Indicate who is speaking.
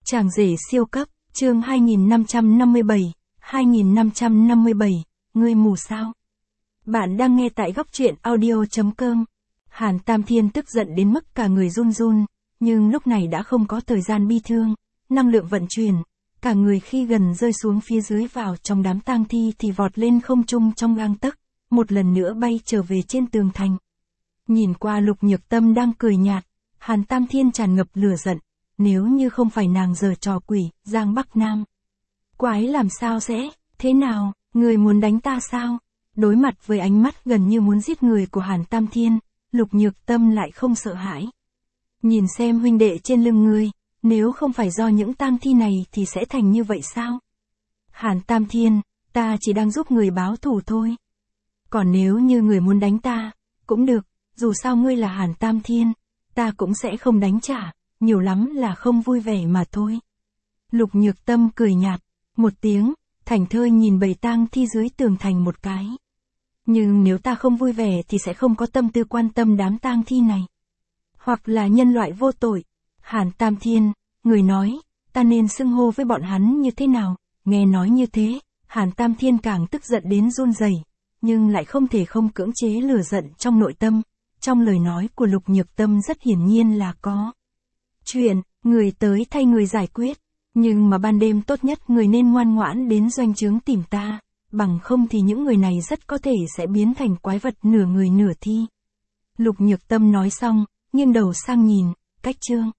Speaker 1: Chàng rể siêu cấp, chương 2557, ngươi mù sao? Bạn đang nghe tại góc truyện audio.com. Hàn Tam Thiên tức giận đến mức cả người run run, nhưng lúc này đã không có thời gian bi thương, năng lượng vận chuyển, cả người khi gần rơi xuống phía dưới vào trong đám tang thi thì vọt lên không trung trong gang tấc, một lần nữa bay trở về trên tường thành. Nhìn qua Lục Nhược Tâm đang cười nhạt, Hàn Tam Thiên tràn ngập lửa giận, nếu như không phải nàng giở trò quỷ, Giang Bắc Nam. Quái làm sao sẽ, thế nào, người muốn đánh ta sao? Đối mặt với ánh mắt gần như muốn giết người của Hàn Tam Thiên, Lục Nhược Tâm lại không sợ hãi. Nhìn xem huynh đệ trên lưng ngươi, nếu không phải do những tang thi này thì sẽ thành như vậy sao? Hàn Tam Thiên, ta chỉ đang giúp người báo thù thôi. Còn nếu như người muốn đánh ta, cũng được, dù sao ngươi là Hàn Tam Thiên, ta cũng sẽ không đánh trả, nhiều lắm là không vui vẻ mà thôi. Lục Nhược Tâm cười nhạt, một tiếng, thảnh thơi nhìn bầy tang thi dưới tường thành một cái. Nhưng nếu ta không vui vẻ thì sẽ không có tâm tư quan tâm đám tang thi này. Hoặc là nhân loại vô tội. Hàn Tam Thiên, người nói, ta nên xưng hô với bọn hắn như thế nào? Nghe nói như thế, Hàn Tam Thiên càng tức giận đến run rẩy, nhưng lại không thể không cưỡng chế lửa giận trong nội tâm. Trong lời nói của Lục Nhược Tâm rất hiển nhiên là có chuyện, người tới thay người giải quyết. Nhưng mà ban đêm tốt nhất người nên ngoan ngoãn đến doanh trướng tìm ta, bằng không thì những người này rất có thể sẽ biến thành quái vật nửa người nửa thi. Lục Nhược Tâm nói xong, nghiêng đầu sang nhìn, cách chương.